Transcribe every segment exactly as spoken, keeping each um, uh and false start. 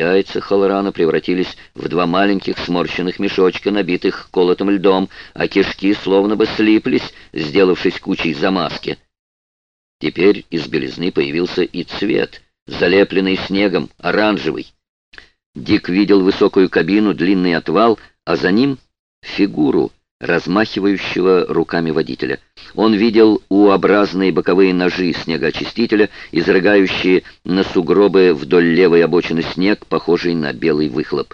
Яйца Халлорана превратились в два маленьких сморщенных мешочка, набитых колотым льдом, а кишки словно бы слиплись, сделавшись кучей замазки. Теперь из белизны появился и цвет, залепленный снегом, оранжевый. Дик видел высокую кабину, длинный отвал, а за ним фигуру, размахивающего руками водителя. Он видел У-образные боковые ножи снегоочистителя, изрыгающие на сугробы вдоль левой обочины снег, похожий на белый выхлоп.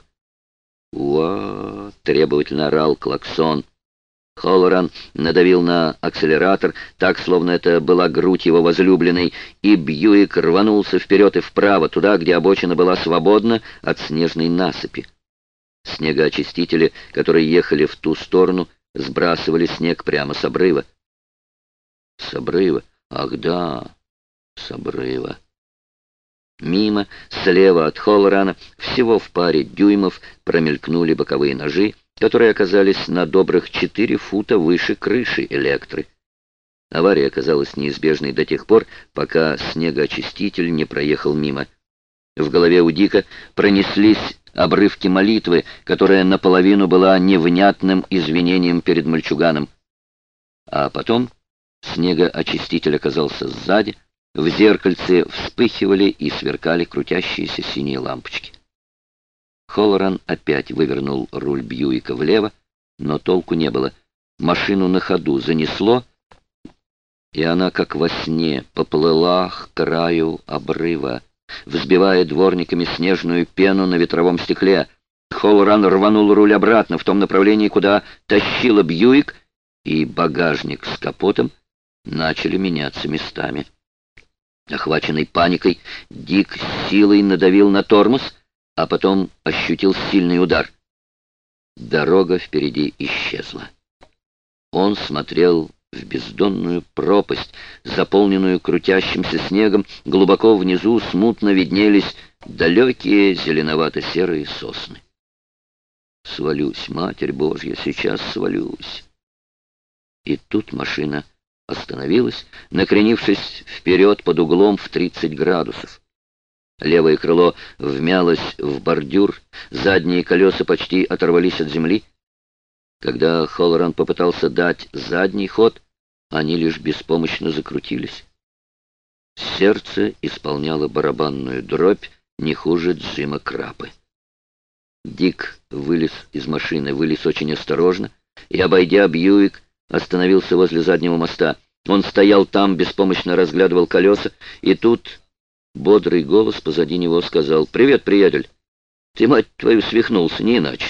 «Уа!» — требовательно орал клаксон. Халлоран надавил на акселератор, так, словно это была грудь его возлюбленной, и Бьюик рванулся вперед и вправо, туда, где обочина была свободна от снежной насыпи. Снегоочистители, которые ехали в ту сторону, сбрасывали снег прямо с обрыва. С обрыва? Ах да, с обрыва. Мимо, слева от Халлорана, всего в паре дюймов, промелькнули боковые ножи, которые оказались на добрых четыре фута выше крыши Электры. Авария оказалась неизбежной до тех пор, пока снегоочиститель не проехал мимо. В голове у Дика пронеслись обрывки молитвы, которая наполовину была невнятным извинением перед мальчуганом. А потом снегоочиститель оказался сзади, в зеркальце вспыхивали и сверкали крутящиеся синие лампочки. Халлоран опять вывернул руль Бьюика влево, но толку не было. Машину на ходу занесло, и она, как во сне, поплыла к краю обрыва, взбивая дворниками снежную пену на ветровом стекле. Халлоран рванул руль обратно в том направлении, куда тащила Бьюик, и багажник с капотом начали меняться местами. Охваченный паникой, Дик с силой надавил на тормоз, а потом ощутил сильный удар. Дорога впереди исчезла. Он смотрел в бездонную пропасть, заполненную крутящимся снегом. Глубоко внизу смутно виднелись далекие зеленовато-серые сосны. «Свалюсь, Матерь Божья, сейчас свалюсь!» И тут машина остановилась, накренившись вперед под углом в тридцать градусов. Левое крыло вмялось в бордюр, задние колеса почти оторвались от земли. Когда Халлоран попытался дать задний ход, они лишь беспомощно закрутились. Сердце исполняло барабанную дробь не хуже Джима Крапы. Дик вылез из машины, вылез очень осторожно, и, обойдя Бьюик, остановился возле заднего моста. Он стоял там, беспомощно разглядывал колеса, и тут бодрый голос позади него сказал: «Привет, приятель! Ты, мать твою, свихнулся, не иначе!»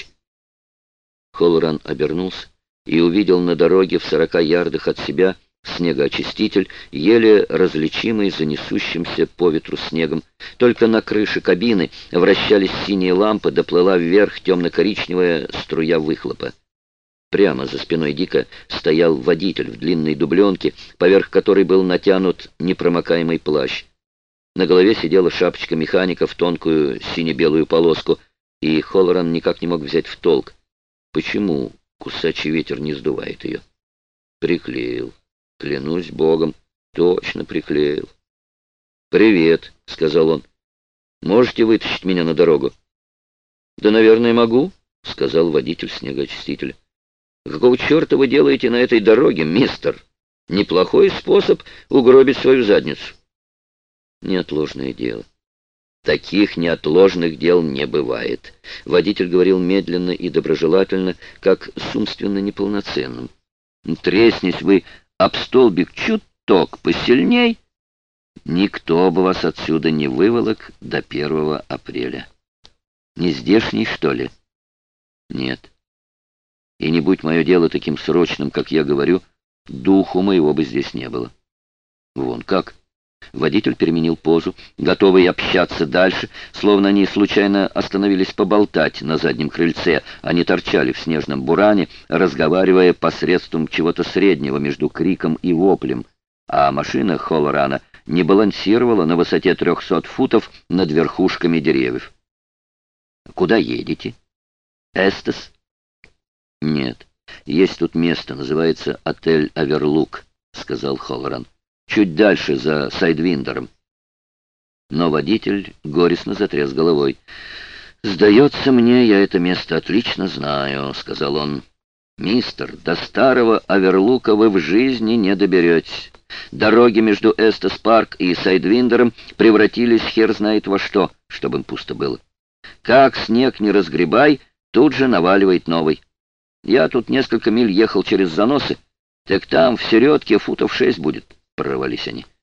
Халлоран обернулся и увидел на дороге в сорока ярдах от себя снегоочиститель, еле различимый за несущимся по ветру снегом. Только на крыше кабины вращались синие лампы, доплыла вверх темно-коричневая струя выхлопа. Прямо за спиной Дика стоял водитель в длинной дубленке, поверх которой был натянут непромокаемый плащ. На голове сидела шапочка механика в тонкую сине-белую полоску, и Халлоран никак не мог взять в толк, почему кусачий ветер не сдувает ее. Приклеил. Клянусь богом, точно приклеил. «Привет», — сказал он. «Можете вытащить меня на дорогу?» «Да, наверное, могу», — сказал водитель снегоочистителя. «Какого черта вы делаете на этой дороге, мистер? Неплохой способ угробить свою задницу». «Неотложное дело». «Таких неотложных дел не бывает», — водитель говорил медленно и доброжелательно, как с умственно неполноценным. «Треснись вы об столбик чуток посильней, никто бы вас отсюда не выволок до первого апреля. Не здешний, что ли?» «Нет. И не будь мое дело таким срочным, как я говорю, духу моего бы здесь не было». «Вон как». Водитель переменил позу, готовый общаться дальше, словно они случайно остановились поболтать на заднем крыльце. Они торчали в снежном буране, разговаривая посредством чего-то среднего между криком и воплем, а машина Халлорана не балансировала на высоте трехсот футов над верхушками деревьев. «Куда едете? Эстес?» «Нет, есть тут место, называется отель «Аверлук», — сказал Халлоран. «Чуть дальше, за Сайдвиндером». Но водитель горестно затряс головой. «Сдается мне, я это место отлично знаю», — сказал он. «Мистер, до старого Аверлука вы в жизни не доберетесь. Дороги между Эстес-парк и Сайдвиндером превратились хер знает во что, чтобы им пусто было. Как снег не разгребай, тут же наваливает новый. Я тут несколько миль ехал через заносы, так там в середке футов шесть будет». Прорвались они.